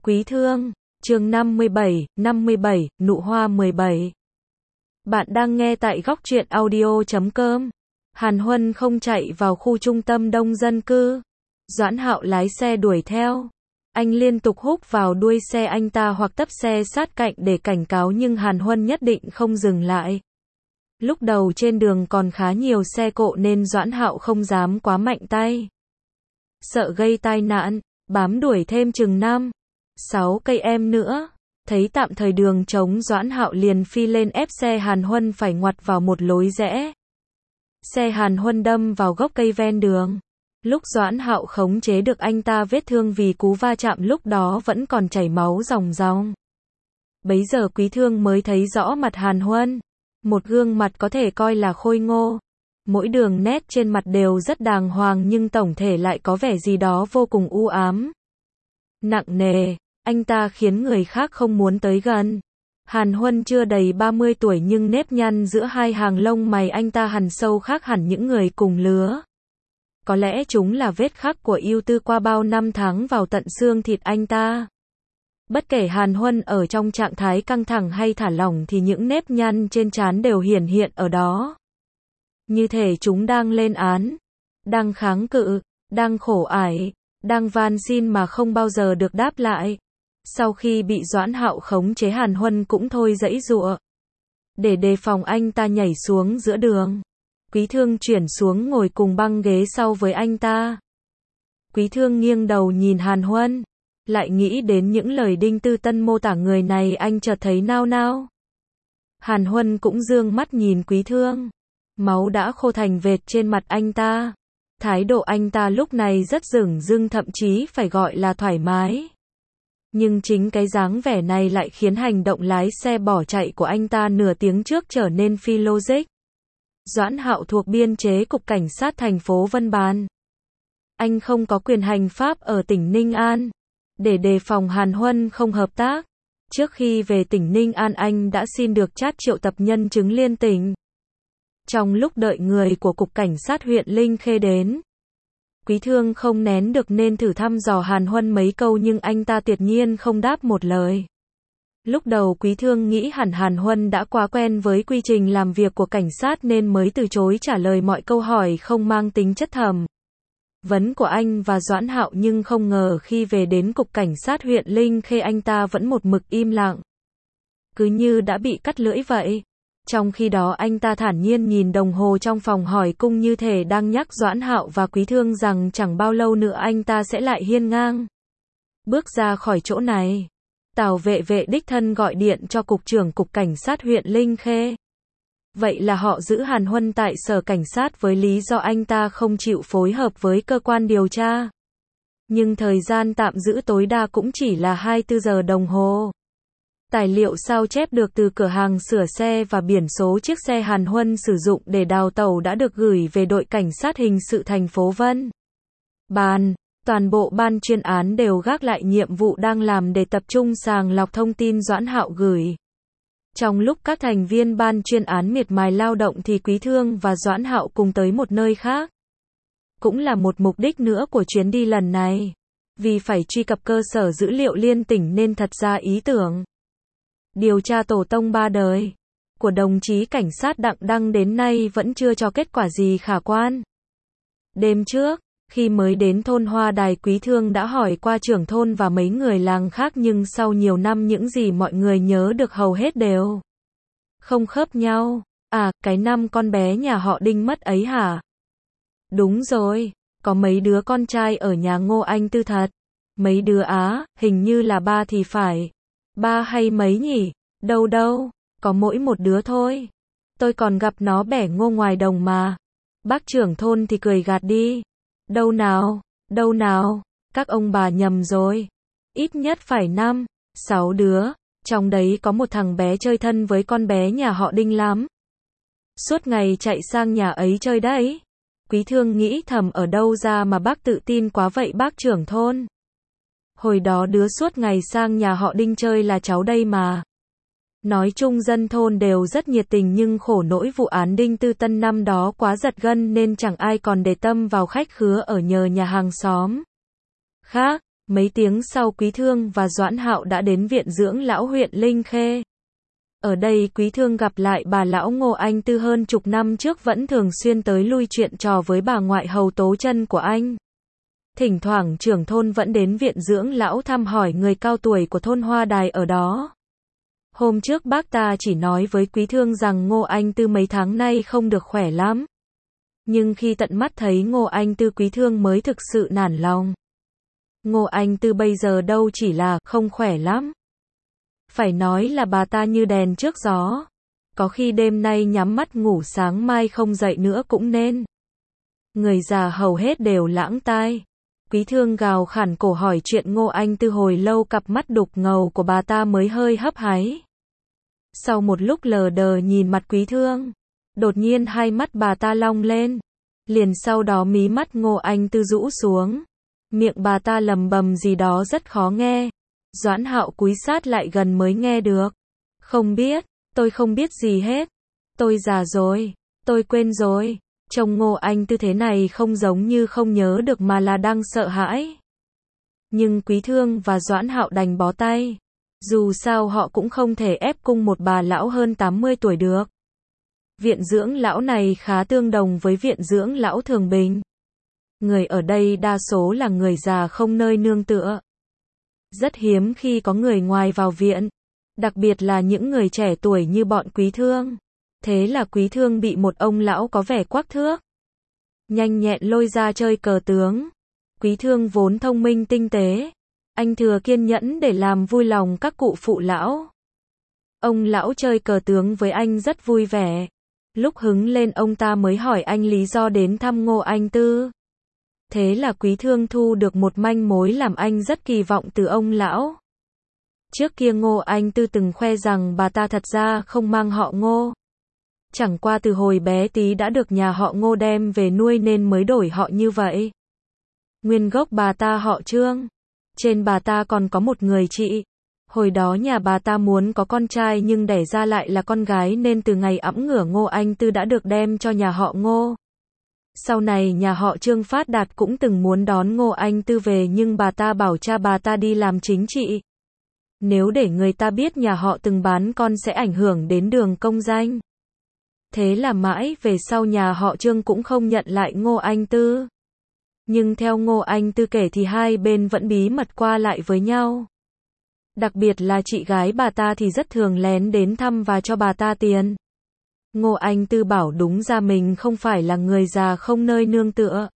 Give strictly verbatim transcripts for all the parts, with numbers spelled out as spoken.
Quý Thương, chương năm mươi bảy, năm mươi bảy, nụ hoa mười bảy. Bạn đang nghe tại góc truyện audio chấm com. Hàn Huân không chạy vào khu trung tâm đông dân cư. Doãn Hạo lái xe đuổi theo. Anh liên tục húc vào đuôi xe anh ta hoặc tấp xe sát cạnh để cảnh cáo nhưng Hàn Huân nhất định không dừng lại. Lúc đầu trên đường còn khá nhiều xe cộ nên Doãn Hạo không dám quá mạnh tay. Sợ gây tai nạn, bám đuổi thêm chừng năm, sáu cây em nữa. Thấy tạm thời đường trống, Doãn Hạo liền phi lên ép xe Hàn Huân phải ngoặt vào một lối rẽ. Xe Hàn Huân đâm vào gốc cây ven đường. Lúc Doãn Hạo khống chế được anh ta, vết thương vì cú va chạm lúc đó vẫn còn chảy máu ròng ròng. Bấy giờ Quý Thương mới thấy rõ mặt Hàn Huân. Một gương mặt có thể coi là khôi ngô. Mỗi đường nét trên mặt đều rất đàng hoàng nhưng tổng thể lại có vẻ gì đó vô cùng u ám, nặng nề. Anh ta khiến người khác không muốn tới gần. Hàn Huân chưa đầy ba mươi tuổi nhưng nếp nhăn giữa hai hàng lông mày anh ta hằn sâu khác hẳn những người cùng lứa. Có lẽ chúng là vết khắc của ưu tư qua bao năm tháng vào tận xương thịt anh ta. Bất kể Hàn Huân ở trong trạng thái căng thẳng hay thả lỏng thì những nếp nhăn trên trán đều hiển hiện ở đó. Như thể chúng đang lên án, đang kháng cự, đang khổ ải, đang van xin mà không bao giờ được đáp lại. Sau khi bị Doãn Hạo khống chế, Hàn Huân cũng thôi giãy giụa. Để đề phòng anh ta nhảy xuống giữa đường, Quý Thương chuyển xuống ngồi cùng băng ghế sau với anh ta. Quý Thương nghiêng đầu nhìn Hàn Huân, lại nghĩ đến những lời Đinh Tư Tân mô tả người này, anh chợt thấy nao nao. Hàn Huân cũng dương mắt nhìn Quý Thương. Máu đã khô thành vệt trên mặt anh ta. Thái độ anh ta lúc này rất dửng dưng, thậm chí phải gọi là thoải mái. Nhưng chính cái dáng vẻ này lại khiến hành động lái xe bỏ chạy của anh ta nửa tiếng trước trở nên phi logic. Doãn Hạo thuộc biên chế Cục Cảnh sát thành phố Vân Bàn. Anh không có quyền hành pháp ở tỉnh Ninh An. Để đề phòng Hàn Huân không hợp tác, trước khi về tỉnh Ninh An anh đã xin được chát triệu tập nhân chứng liên tỉnh. Trong lúc đợi người của Cục Cảnh sát huyện Linh Khê đến, Quý Thương không nén được nên thử thăm dò Hàn Huân mấy câu nhưng anh ta tuyệt nhiên không đáp một lời. Lúc đầu Quý Thương nghĩ hẳn Hàn Huân đã quá quen với quy trình làm việc của cảnh sát nên mới từ chối trả lời mọi câu hỏi không mang tính chất thẩm vấn của anh và Doãn Hạo, nhưng không ngờ khi về đến Cục Cảnh sát huyện Linh Khê anh ta vẫn một mực im lặng. Cứ như đã bị cắt lưỡi vậy. Trong khi đó anh ta thản nhiên nhìn đồng hồ trong phòng hỏi cung như thể đang nhắc Doãn Hạo và Quý Thương rằng chẳng bao lâu nữa anh ta sẽ lại hiên ngang bước ra khỏi chỗ này. Tào vệ vệ đích thân gọi điện cho Cục trưởng Cục Cảnh sát huyện Linh Khê. Vậy là họ giữ Hàn Huân tại sở cảnh sát với lý do anh ta không chịu phối hợp với cơ quan điều tra. Nhưng thời gian tạm giữ tối đa cũng chỉ là hai mươi tư giờ đồng hồ. Tài liệu sao chép được từ cửa hàng sửa xe và biển số chiếc xe Hàn Huân sử dụng để đào tẩu đã được gửi về đội cảnh sát hình sự thành phố Vân Bàn. Toàn bộ ban chuyên án đều gác lại nhiệm vụ đang làm để tập trung sàng lọc thông tin Doãn Hạo gửi. Trong lúc các thành viên ban chuyên án miệt mài lao động thì Quý Thương và Doãn Hạo cùng tới một nơi khác. Cũng là một mục đích nữa của chuyến đi lần này. Vì phải truy cập cơ sở dữ liệu liên tỉnh nên thật ra ý tưởng điều tra tổ tông ba đời của đồng chí cảnh sát Đặng Đăng đến nay vẫn chưa cho kết quả gì khả quan. Đêm trước, khi mới đến thôn Hoa Đài, Quý Thương đã hỏi qua trưởng thôn và mấy người làng khác nhưng sau nhiều năm những gì mọi người nhớ được hầu hết đều không khớp nhau. À, cái năm con bé nhà họ Đinh mất ấy hả? Đúng rồi, có mấy đứa con trai ở nhà Ngô Anh Tư thật. Mấy đứa á, hình như là ba thì phải. Ba hay mấy nhỉ? Đâu đâu, có mỗi một đứa thôi. Tôi còn gặp nó bẻ ngô ngoài đồng mà. Bác trưởng thôn thì cười gạt đi. Đâu nào, đâu nào, các ông bà nhầm rồi. Ít nhất phải năm, sáu đứa, trong đấy có một thằng bé chơi thân với con bé nhà họ Đinh lắm. Suốt ngày chạy sang nhà ấy chơi đấy. Quý Thương nghĩ thầm ở đâu ra mà bác tự tin quá vậy bác trưởng thôn. Hồi đó đứa suốt ngày sang nhà họ Đinh chơi là cháu đây mà. Nói chung dân thôn đều rất nhiệt tình nhưng khổ nỗi vụ án Đinh Tư Tân năm đó quá giật gân nên chẳng ai còn để tâm vào khách khứa ở nhờ nhà hàng xóm khác. Mấy tiếng sau Quý Thương và Doãn Hạo đã đến viện dưỡng lão huyện Linh Khê. Ở đây Quý Thương gặp lại bà lão Ngô Anh Tư hơn chục năm trước vẫn thường xuyên tới lui chuyện trò với bà ngoại hầu Tố Chân của anh. Thỉnh thoảng trưởng thôn vẫn đến viện dưỡng lão thăm hỏi người cao tuổi của thôn Hoa Đài ở đó. Hôm trước bác ta chỉ nói với Quý Thương rằng Ngô Anh Tư mấy tháng nay không được khỏe lắm. Nhưng khi tận mắt thấy Ngô Anh Tư, Quý Thương mới thực sự nản lòng. Ngô Anh Tư bây giờ đâu chỉ là không khỏe lắm. Phải nói là bà ta như đèn trước gió. Có khi đêm nay nhắm mắt ngủ sáng mai không dậy nữa cũng nên. Người già hầu hết đều lãng tai. Quý Thương gào khản cổ hỏi chuyện Ngô Anh Tư hồi lâu, cặp mắt đục ngầu của bà ta mới hơi hấp háy. Sau một lúc lờ đờ nhìn mặt Quý Thương, đột nhiên hai mắt bà ta long lên. Liền sau đó mí mắt Ngô Anh Tư rũ xuống. Miệng bà ta lầm bầm gì đó rất khó nghe. Doãn Hạo cúi sát lại gần mới nghe được. Không biết, tôi không biết gì hết. Tôi già rồi, tôi quên rồi. Trông Ngô Anh Tư thế này không giống như không nhớ được mà là đang sợ hãi. Nhưng Quý Thương và Doãn Hạo đành bó tay. Dù sao họ cũng không thể ép cung một bà lão hơn tám mươi tuổi được. Viện dưỡng lão này khá tương đồng với viện dưỡng lão Thường Bình. Người ở đây đa số là người già không nơi nương tựa. Rất hiếm khi có người ngoài vào viện, đặc biệt là những người trẻ tuổi như bọn Quý Thương. Thế là Quý Thương bị một ông lão có vẻ quắc thước, nhanh nhẹn lôi ra chơi cờ tướng. Quý Thương vốn thông minh tinh tế, anh thừa kiên nhẫn để làm vui lòng các cụ phụ lão. Ông lão chơi cờ tướng với anh rất vui vẻ. Lúc hứng lên ông ta mới hỏi anh lý do đến thăm Ngô Anh Tư. Thế là Quý Thương thu được một manh mối làm anh rất kỳ vọng từ ông lão. Trước kia Ngô Anh Tư từng khoe rằng bà ta thật ra không mang họ Ngô. Chẳng qua từ hồi bé tí đã được nhà họ Ngô đem về nuôi nên mới đổi họ như vậy. Nguyên gốc bà ta họ Trương. Trên bà ta còn có một người chị. Hồi đó nhà bà ta muốn có con trai nhưng đẻ ra lại là con gái nên từ ngày ẵm ngửa Ngô Anh Tư đã được đem cho nhà họ Ngô. Sau này nhà họ Trương phát đạt cũng từng muốn đón Ngô Anh Tư về nhưng bà ta bảo cha bà ta đi làm chính trị. Nếu để người ta biết nhà họ từng bán con sẽ ảnh hưởng đến đường công danh. Thế là mãi về sau nhà họ Trương cũng không nhận lại Ngô Anh Tư. Nhưng theo Ngô Anh Tư kể thì hai bên vẫn bí mật qua lại với nhau. Đặc biệt là chị gái bà ta thì rất thường lén đến thăm và cho bà ta tiền. Ngô Anh Tư bảo đúng ra mình không phải là người già không nơi nương tựa.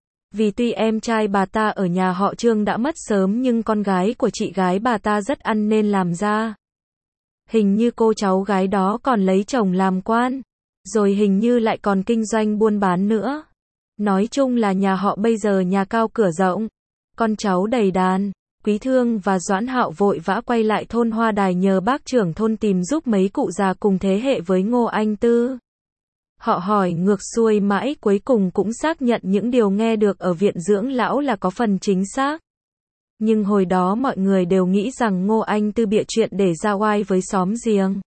Vì tuy em trai bà ta ở nhà họ Trương đã mất sớm nhưng con gái của chị gái bà ta rất ăn nên làm ra. Hình như cô cháu gái đó còn lấy chồng làm quan. Rồi hình như lại còn kinh doanh buôn bán nữa. Nói chung là nhà họ bây giờ nhà cao cửa rộng. Con cháu đầy đàn. Quý Thương và Doãn Hạo vội vã quay lại thôn Hoa Đài nhờ bác trưởng thôn tìm giúp mấy cụ già cùng thế hệ với Ngô Anh Tư. Họ hỏi ngược xuôi mãi cuối cùng cũng xác nhận những điều nghe được ở viện dưỡng lão là có phần chính xác. Nhưng hồi đó mọi người đều nghĩ rằng Ngô Anh Tư bịa chuyện để ra oai với xóm giềng.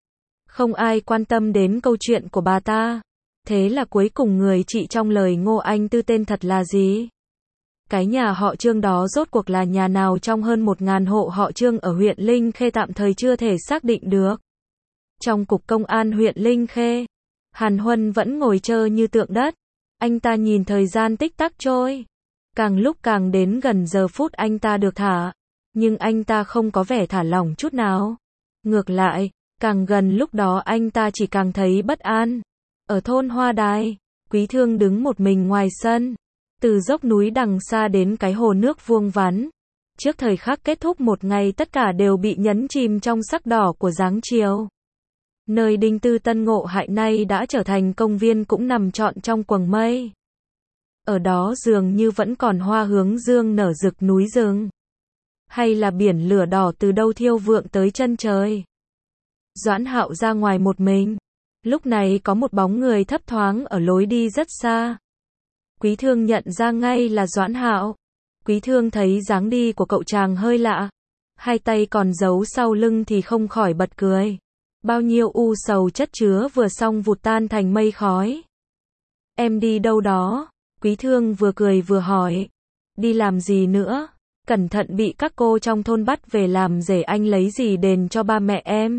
Không ai quan tâm đến câu chuyện của bà ta. Thế là cuối cùng người chị trong lời Ngô Anh Tư tên thật là gì? Cái nhà họ Trương đó rốt cuộc là nhà nào trong hơn một ngàn hộ họ Trương ở huyện Linh Khê tạm thời chưa thể xác định được. Trong cục công an huyện Linh Khê, Hàn Huân vẫn ngồi trơ như tượng đất. Anh ta nhìn thời gian tích tắc trôi. Càng lúc càng đến gần giờ phút anh ta được thả. Nhưng anh ta không có vẻ thả lỏng chút nào. Ngược lại, càng gần lúc đó anh ta chỉ càng thấy bất an. Ở thôn Hoa Đài, Quý Thương đứng một mình ngoài sân. Từ dốc núi đằng xa đến cái hồ nước vuông vắn. Trước thời khắc kết thúc một ngày tất cả đều bị nhấn chìm trong sắc đỏ của dáng chiều. Nơi Đinh Tư Tân Ngộ Hại nay đã trở thành công viên cũng nằm trọn trong quầng mây. Ở đó dường như vẫn còn hoa hướng dương nở rực núi rừng. Hay là biển lửa đỏ từ đâu thiêu vượng tới chân trời. Doãn Hạo ra ngoài một mình. Lúc này có một bóng người thấp thoáng ở lối đi rất xa. Quý Thương nhận ra ngay là Doãn Hạo. Quý Thương thấy dáng đi của cậu chàng hơi lạ. Hai tay còn giấu sau lưng thì không khỏi bật cười. Bao nhiêu u sầu chất chứa vừa xong vụt tan thành mây khói. Em đi đâu đó? Quý Thương vừa cười vừa hỏi. Đi làm gì nữa? Cẩn thận bị các cô trong thôn bắt về làm rể, anh lấy gì đền cho ba mẹ em?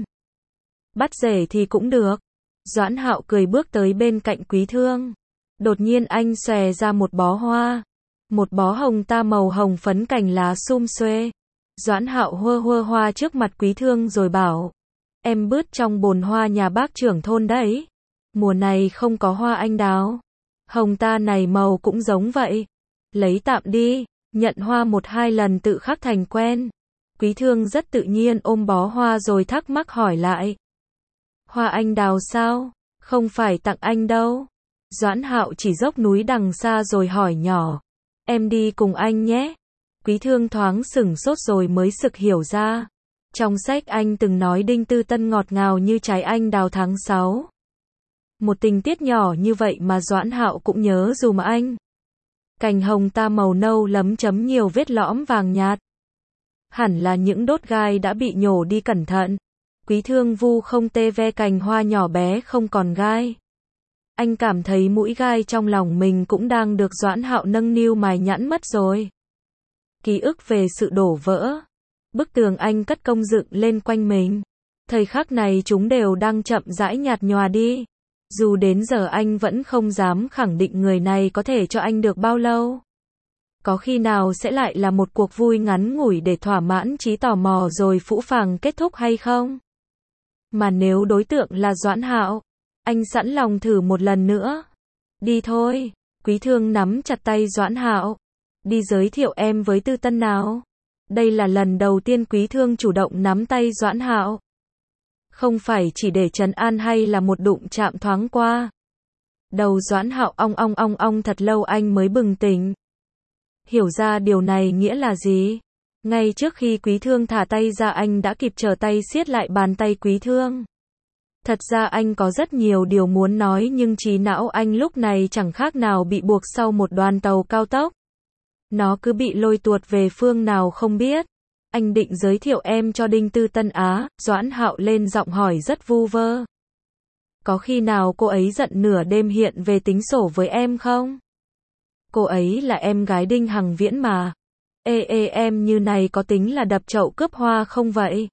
Bắt rể thì cũng được. Doãn Hạo cười bước tới bên cạnh Quý Thương. Đột nhiên anh xòe ra một bó hoa. Một bó hồng ta màu hồng phấn, cành lá sum xuê. Doãn Hạo hơ hơ hoa trước mặt Quý Thương rồi bảo. Em bứt trong bồn hoa nhà bác trưởng thôn đấy. Mùa này không có hoa anh đào. Hồng ta này màu cũng giống vậy. Lấy tạm đi. Nhận hoa một hai lần tự khắc thành quen. Quý Thương rất tự nhiên ôm bó hoa rồi thắc mắc hỏi lại. Hoa anh đào sao? Không phải tặng anh đâu. Doãn Hạo chỉ dốc núi đằng xa rồi hỏi nhỏ. Em đi cùng anh nhé. Quý Thương thoáng sửng sốt rồi mới sực hiểu ra. Trong sách anh từng nói Đinh Tư Tân ngọt ngào như trái anh đào tháng sáu. Một tình tiết nhỏ như vậy mà Doãn Hạo cũng nhớ dùm anh. Cành hồng ta màu nâu lấm chấm nhiều vết lõm vàng nhạt. Hẳn là những đốt gai đã bị nhổ đi cẩn thận. Quý Thương vu không tê ve cành hoa nhỏ bé không còn gai. Anh cảm thấy mũi gai trong lòng mình cũng đang được Doãn Hạo nâng niu mài nhẵn mất rồi. Ký ức về sự đổ vỡ. Bức tường anh cất công dựng lên quanh mình. Thời khắc này chúng đều đang chậm rãi nhạt nhòa đi. Dù đến giờ anh vẫn không dám khẳng định người này có thể cho anh được bao lâu. Có khi nào sẽ lại là một cuộc vui ngắn ngủi để thỏa mãn trí tò mò rồi phũ phàng kết thúc hay không? Mà nếu đối tượng là Doãn Hạo, anh sẵn lòng thử một lần nữa. Đi thôi. Quý Thương nắm chặt tay Doãn Hạo. Đi giới thiệu em với Tư Tân nào. Đây là lần đầu tiên Quý Thương chủ động nắm tay Doãn Hạo. Không phải chỉ để trấn an hay là một đụng chạm thoáng qua. Đầu Doãn Hạo ong ong ong ong thật lâu anh mới bừng tỉnh. Hiểu ra điều này nghĩa là gì? Ngay trước khi Quý Thương thả tay ra anh đã kịp trở tay siết lại bàn tay Quý Thương. Thật ra anh có rất nhiều điều muốn nói nhưng trí não anh lúc này chẳng khác nào bị buộc sau một đoàn tàu cao tốc. Nó cứ bị lôi tuột về phương nào không biết. Anh định giới thiệu em cho Đinh Tư Tân á, Doãn Hạo lên giọng hỏi rất vu vơ. Có khi nào cô ấy giận nửa đêm hiện về tính sổ với em không? Cô ấy là em gái Đinh Hằng Viễn mà. Ê ê em như này có tính là đập chậu cướp hoa không vậy?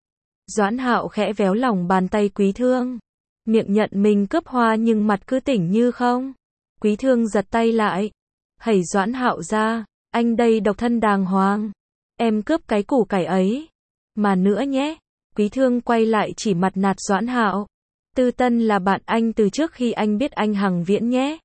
Doãn Hạo khẽ véo lòng bàn tay Quý Thương. Miệng nhận mình cướp hoa nhưng mặt cứ tỉnh như không. Quý Thương giật tay lại. Hẩy Doãn Hạo ra. Anh đây độc thân đàng hoàng. Em cướp cái củ cải ấy. Mà nữa nhé. Quý Thương quay lại chỉ mặt nạt Doãn Hạo. Tư Tân là bạn anh từ trước khi anh biết anh Hằng Viễn nhé.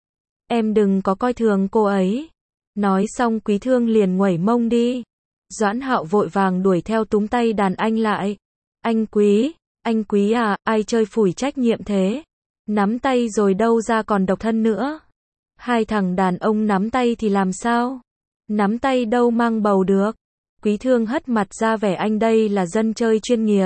Em đừng có coi thường cô ấy. Nói xong Quý Thương liền nguẩy mông đi. Doãn Hạo vội vàng đuổi theo túm tay đàn anh lại. Anh Quý, anh Quý à, ai chơi phủi trách nhiệm thế? Nắm tay rồi đâu ra còn độc thân nữa. Hai thằng đàn ông nắm tay thì làm sao? Nắm tay đâu mang bầu được. Quý Thương hất mặt ra vẻ anh đây là dân chơi chuyên nghiệp.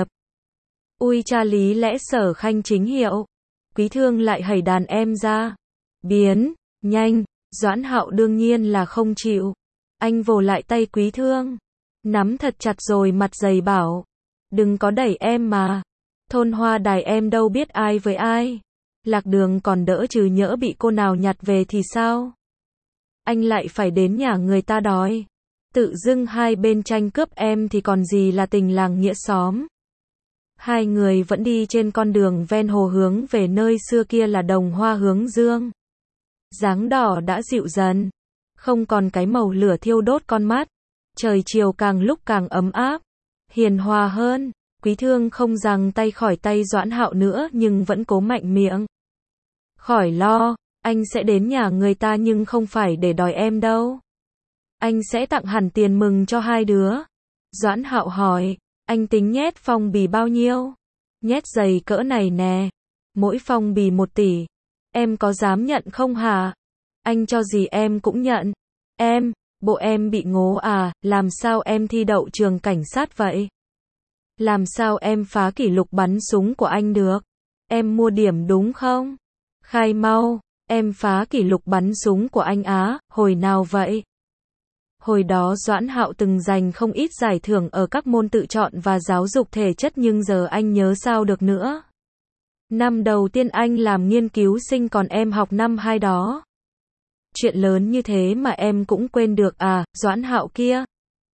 Ui cha lý lẽ Sở Khanh chính hiệu. Quý Thương lại hẩy đàn em ra. Biến, nhanh. Doãn Hạo đương nhiên là không chịu. Anh vồ lại tay Quý Thương. Nắm thật chặt rồi mặt dày bảo. Đừng có đẩy em mà. Thôn Hoa Đài em đâu biết ai với ai. Lạc đường còn đỡ chứ nhỡ bị cô nào nhặt về thì sao? Anh lại phải đến nhà người ta đòi. Tự dưng hai bên tranh cướp em thì còn gì là tình làng nghĩa xóm. Hai người vẫn đi trên con đường ven hồ hướng về nơi xưa kia là đồng hoa hướng dương. Dáng đỏ đã dịu dần. Không còn cái màu lửa thiêu đốt con mắt. Trời chiều càng lúc càng ấm áp. Hiền hòa hơn. Quý Thương không giằng tay khỏi tay Doãn Hạo nữa nhưng vẫn cố mạnh miệng. Khỏi lo, anh sẽ đến nhà người ta nhưng không phải để đòi em đâu. Anh sẽ tặng hẳn tiền mừng cho hai đứa. Doãn Hạo hỏi, anh tính nhét phong bì bao nhiêu? Nhét giày cỡ này nè. Mỗi phong bì một tỷ. Em có dám nhận không hả? Anh cho gì em cũng nhận. Em, bộ em bị ngố à, làm sao em thi đậu trường cảnh sát vậy? Làm sao em phá kỷ lục bắn súng của anh được? Em mua điểm đúng không? Khai mau, em phá kỷ lục bắn súng của anh á, hồi nào vậy? Hồi đó Doãn Hạo từng giành không ít giải thưởng ở các môn tự chọn và giáo dục thể chất nhưng giờ anh nhớ sao được nữa. Năm đầu tiên anh làm nghiên cứu sinh còn em học năm hai đó. Chuyện lớn như thế mà em cũng quên được à, Doãn Hạo kia.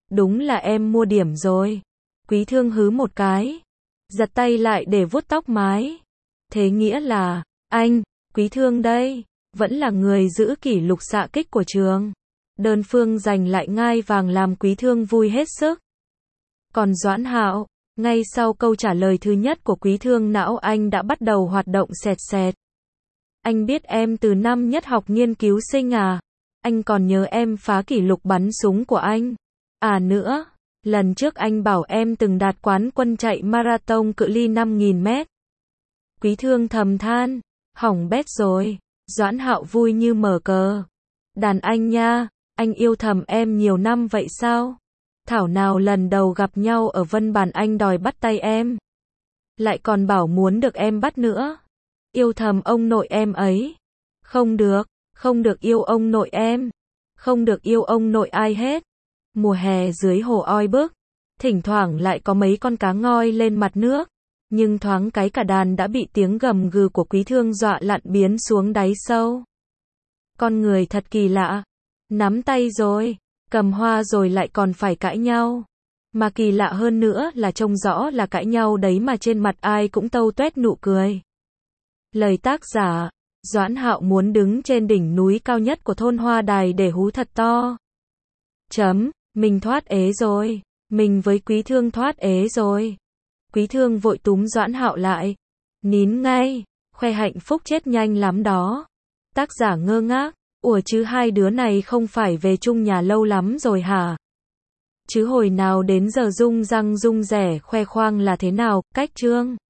Đúng là em mua điểm rồi. Quý Thương hứ một cái, giật tay lại để vuốt tóc mái. Thế nghĩa là, anh, Quý Thương đây, vẫn là người giữ kỷ lục xạ kích của trường. Đơn phương giành lại ngai vàng làm Quý Thương vui hết sức. Còn Doãn Hạo, ngay sau câu trả lời thứ nhất của Quý Thương, não anh đã bắt đầu hoạt động sệt sệt. Anh biết em từ năm nhất học nghiên cứu sinh à? Anh còn nhớ em phá kỷ lục bắn súng của anh. À nữa, lần trước anh bảo em từng đạt quán quân chạy marathon cự ly năm nghìn mét. Quý Thương thầm than, hỏng bét rồi. Doãn Hạo vui như mở cờ. Đàn anh nha, anh yêu thầm em nhiều năm vậy sao? Thảo nào lần đầu gặp nhau ở Vân Bản anh đòi bắt tay em. Lại còn bảo muốn được em bắt nữa. Yêu thầm ông nội em ấy. Không được, không được yêu ông nội em. Không được yêu ông nội ai hết. Mùa hè dưới hồ oi bức, thỉnh thoảng lại có mấy con cá ngoi lên mặt nước. Nhưng thoáng cái cả đàn đã bị tiếng gầm gừ của Quý Thương dọa lặn biến xuống đáy sâu. Con người thật kỳ lạ. Nắm tay rồi, cầm hoa rồi lại còn phải cãi nhau. Mà kỳ lạ hơn nữa là trông rõ là cãi nhau đấy mà trên mặt ai cũng tâu tuét nụ cười. Lời tác giả, Doãn Hạo muốn đứng trên đỉnh núi cao nhất của thôn Hoa Đài để hú thật to. Chấm, mình thoát ế rồi. Mình với Quý Thương thoát ế rồi. Quý Thương vội túm Doãn Hạo lại. Nín ngay, khoe hạnh phúc chết nhanh lắm đó. Tác giả ngơ ngác, ủa chứ hai đứa này không phải về chung nhà lâu lắm rồi hả? Chứ hồi nào đến giờ rung răng rung rẻ khoe khoang là thế nào, cách chương.